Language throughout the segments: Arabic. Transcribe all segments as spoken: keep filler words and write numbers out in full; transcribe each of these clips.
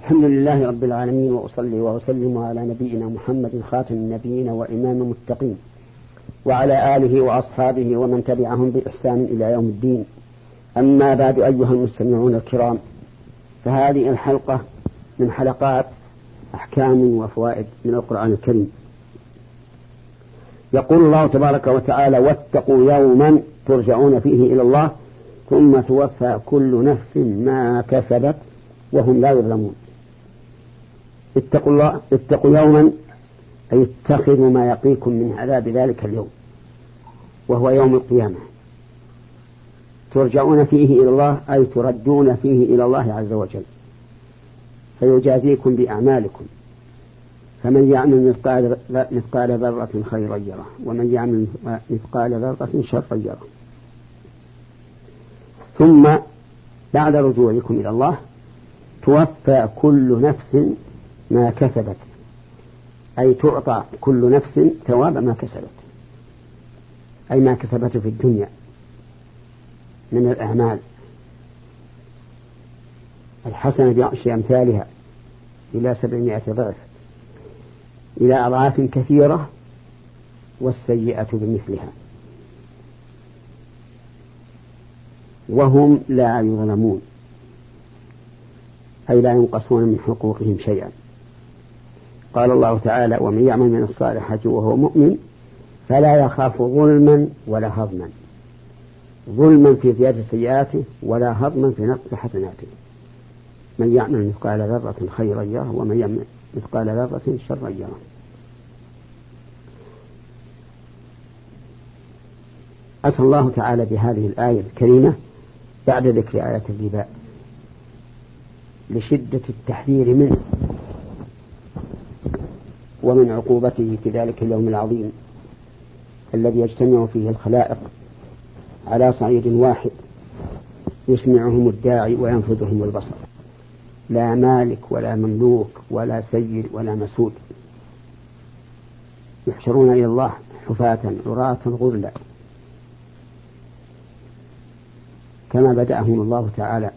الحمد لله رب العالمين، وأصلي وأسلم على نبينا محمد خاتم النبيين وإمام المتقين، وعلى آله وأصحابه ومن تبعهم بإحسان إلى يوم الدين. أما بعد، أيها المستمعون الكرام، فهذه الحلقة من حلقات أحكام وفوائد من القرآن الكريم. يقول الله تبارك وتعالى: واتقوا يوما ترجعون فيه إلى الله ثم توفى كل نفس ما كسبت وهم لا يظلمون. اتقوا الله، اتقوا يوما أي اتخذوا ما يقيكم من عذاب ذلك اليوم، وهو يوم القيامة. ترجعون فيه إلى الله أي تردون فيه إلى الله عز وجل، فيجازيكم بأعمالكم. فمن يعمل مثقال مثقال ذرة خيرا يره، ومن يعمل مثقال ذرة شرا يره. ثم بعد رجوعكم إلى الله توفى كل نفس ما كسبت، أي تعطى كل نفس ثواب ما كسبت، أي ما كسبته في الدنيا من الأعمال الحسنة بعشر أمثالها إلى سبعمائة ضعف، إلى أضعاف كثيرة، والسيئة بمثلها، وهم لا يظلمون، أي لا ينقصون من حقوقهم شيئا. قال الله تعالى: ومن يعمل من الصالحات وهو مؤمن فلا يخاف ظلما ولا هضما. ظلما في زيادة سيئاته، ولا هضما في نقص حسناته. من يعمل مثقال ذرة خيرا يره، ومن يعمل مثقال ذرة شرا يره. أتى الله تعالى بهذه الآية الكريمة بعد ذكر آية الربا لشدة التحذير منه ومن عقوبته في ذلك اليوم العظيم الذي يجتمع فيه الخلائق على صعيد واحد، يسمعهم الداعي وينفذهم البصر، لا مالك ولا مملوك ولا سيد ولا مسود، يحشرون إلى الله حفاة عراة غرلا كما بدأهم الله تعالى.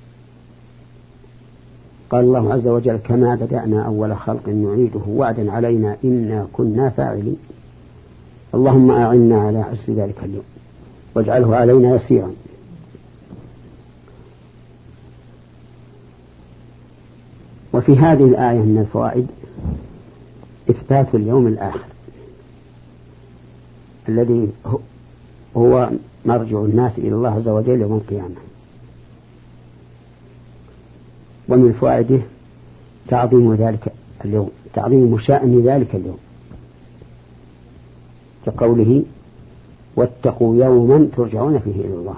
قال الله عز وجل: كما بدأنا أول خلق نعيده وعدا علينا إنا كنا فاعلين. اللهم أعنا على عسر ذلك اليوم واجعله علينا يسيرا. وفي هذه الآية من الفوائد إثبات اليوم الآخر الذي هو مرجع الناس إلى الله عز وجل يوم القيامة. ومن فوائده تعظيم ذلك اليوم، تعظيم شأن ذلك اليوم، كقوله: واتقوا يوما ترجعون فيه إلى الله.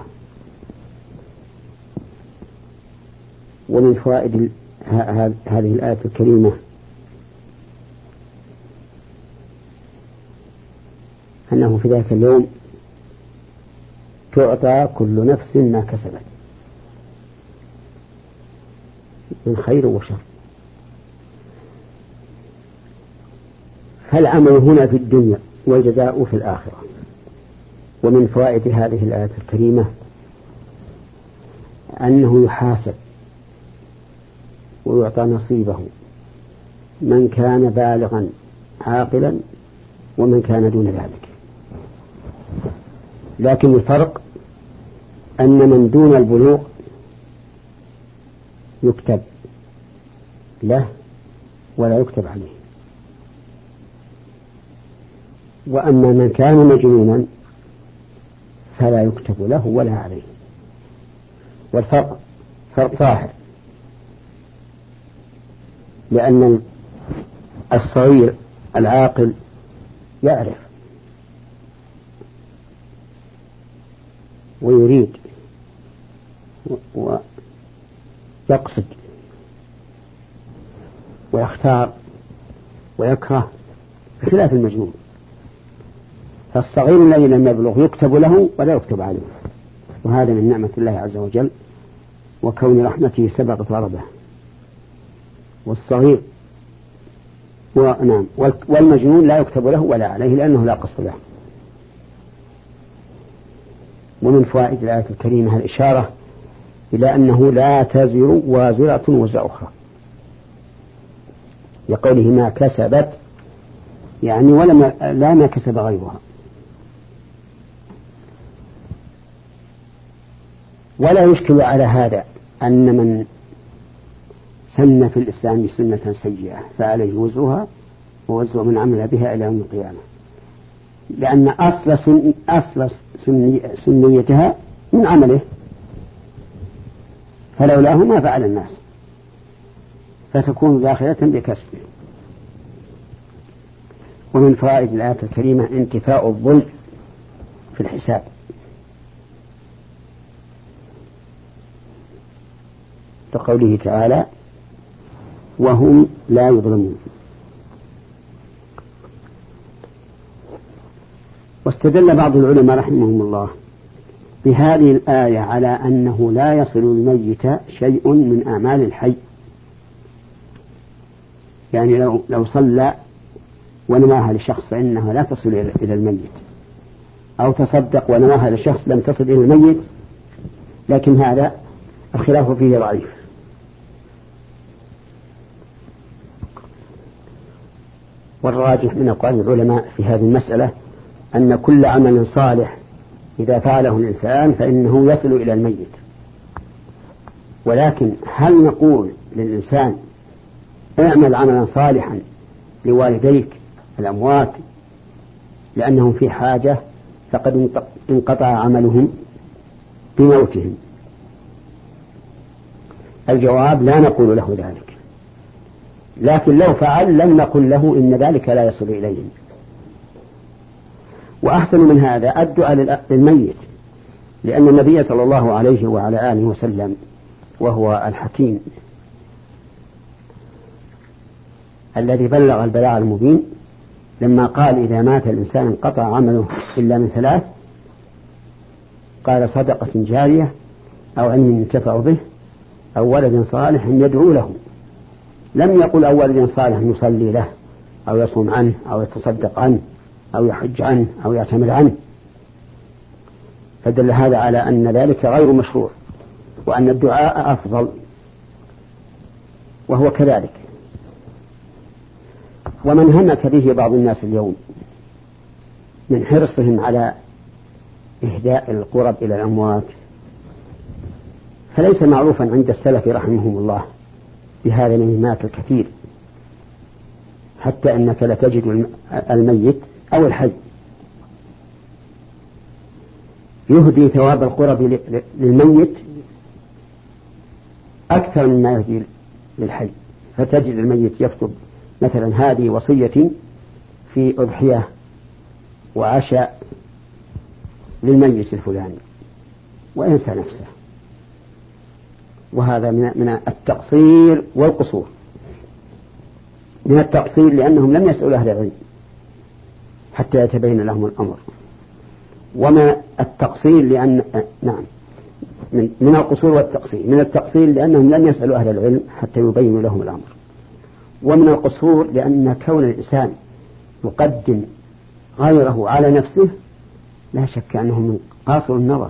ومن فوائد هذه الآية الكريمة أنه في ذلك اليوم تعطى كل نفس ما كسبت من خير وشر. فالعمل هنا في الدنيا والجزاء في الآخرة. ومن فوائد هذه الآية الكريمة أنه يحاسب ويعطى نصيبه من كان بالغا عاقلا ومن كان دون ذلك. لكن الفرق أن من دون البلوغ يكتب له ولا يكتب عليه، وأما من كان مجنونا فلا يكتب له ولا عليه. والفرق فرق ظاهر، لأن الصغير العاقل يعرف ويريد ويقصد ويختار ويكره، بخلاف المجنون. فالصغير الذي لم يبلغ يكتب له ولا يكتب عليه، وهذا من نعمة الله عز وجل وكون رحمته سبق طلبه. والصغير ونعم والمجنون لا يكتب له ولا عليه لأنه لا قصد له. ومن فوائد الآية الكريمة الإشارة إلى أنه لا تزر وازرة وزر أخرى، لقوله ما كسبت، يعني ولا لا ما كسب غيرها. ولا يشكل على هذا أن من سن في الإسلام سنة سيئة فعليه وزرها ووزر من عمل بها إلى يوم القيامة، لأن أصل, سن أصل سني سنيتها من عمله، فلولاه ما فعل الناس، فتكون داخلة بكسبه. ومن فوائد الآية الكريمة انتفاء الظلم في الحساب، كقوله تعالى وهم لا يظلمون. واستدل بعض العلماء رحمهم الله بهذه الآية على أنه لا يصل الميت شيء من أعمال الحي، يعني لو, لو صلى ونواها لشخص فإنها لا تصل إلى الميت، أو تصدق ونواها لشخص لم تصل إلى الميت، لكن هذا الخلاف فيه ضعيف. والراجح من أقوال العلماء في هذه المسألة أن كل عمل صالح إذا فعله الإنسان فإنه يصل إلى الميت. ولكن هل نقول للإنسان اعمل عملا صالحا لوالديك الأموات لأنهم في حاجة فقد انقطع عملهم بموتهم؟ الجواب لا نقول له ذلك، لكن لو فعل لم نقل له إن ذلك لا يصل إليهم. وأحسن من هذا الدعاء للميت، لأن النبي صلى الله عليه وعلى آله وسلم وهو الحكيم الذي بلغ البلاغ المبين لما قال إذا مات الإنسان انقطع عمله إلا من ثلاث، قال صدقة جارية أو علم ينتفع به أو ولد صالح يدعو له. لم يقل أو ولد صالح يصلي له أو يصوم عنه أو يتصدق عنه أو يحج عنه أو يعتمر عنه، فدل هذا على أن ذلك غير مشروع وأن الدعاء أفضل، وهو كذلك. ومن همك به بعض الناس اليوم من حرصهم على إهداء القرب إلى الأموات فليس معروفا عند السلف رحمهم الله بهذا المهمات الكثير، حتى أنك لتجد الميت أو الحي يهدي ثواب القرب للميت أكثر مما يهدي للحي. فتجد الميت يكتب مثلا هذه وصية في أضحية وعشاء للميت الفلاني وينسى نفسه، وهذا من التقصير والقصور. من التقصير لأنهم لم يسألوا أهل العلم حتى يتبين لهم الأمر، وما التقصير لأن نعم من, من القصور والتقصير. من التقصير لأنهم لم يسألوا أهل العلم حتى يبينوا لهم الأمر، ومن القصور لأن كون الإنسان يقدم غيره على نفسه لا شك أنه من قاصر النظر.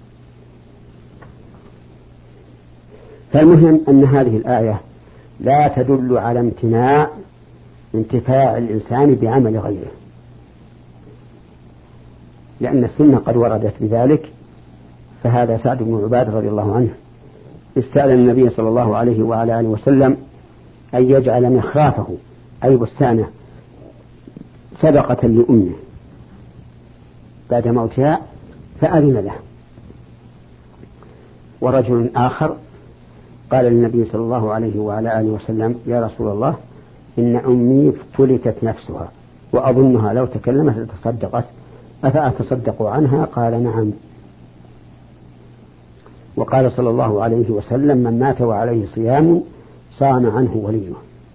فالمهم أن هذه الآية لا تدل على امتناع انتفاع الإنسان بعمل غيره، لأن السنة قد وردت بذلك. فهذا سعد بن عبادة رضي الله عنه استأذن النبي صلى الله عليه وعلى آله وسلم أن يجعل مخرافه أي بستانه صدقة لأمه بعد موتها، فأذن له. ورجل آخر قال للنبي صلى الله عليه وعلى آله وسلم يا رسول الله إن أمي فلتت نفسها وأظنها لو تكلمت لتصدقت أفأتصدق عنها؟ قال نعم. وقال صلى الله عليه وسلم من مات وعليه صيام صام عنه وليه.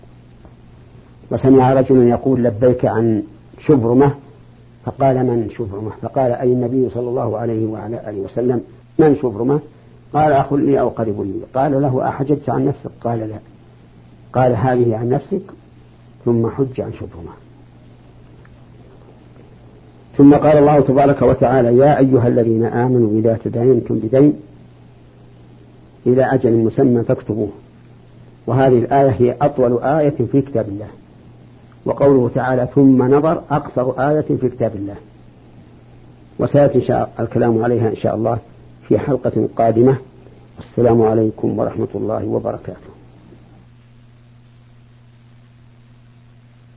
وسمع رجل يقول لبيك عن شبرمة، فقال من شبرمة؟ فقال أي النبي صلى الله عليه وعلى آله وسلم من شبرمة؟ قال أخ لي أو قريب لي. قال له أحججت عن نفسك؟ قال لا. قال هذه عن نفسك ثم حج عن شبرمة. ثم قال الله تبارك وتعالى يا أيها الذين آمنوا إذا تداينتم بدين إلى أجل مسمى فاكتبوه. وهذه الآية هي أطول آية في كتاب الله. وقوله تعالى ثم نظر أقصر آية في كتاب الله. وسيأتي إن شاء الكلام عليها إن شاء الله في حلقة قادمة. السلام عليكم ورحمة الله وبركاته.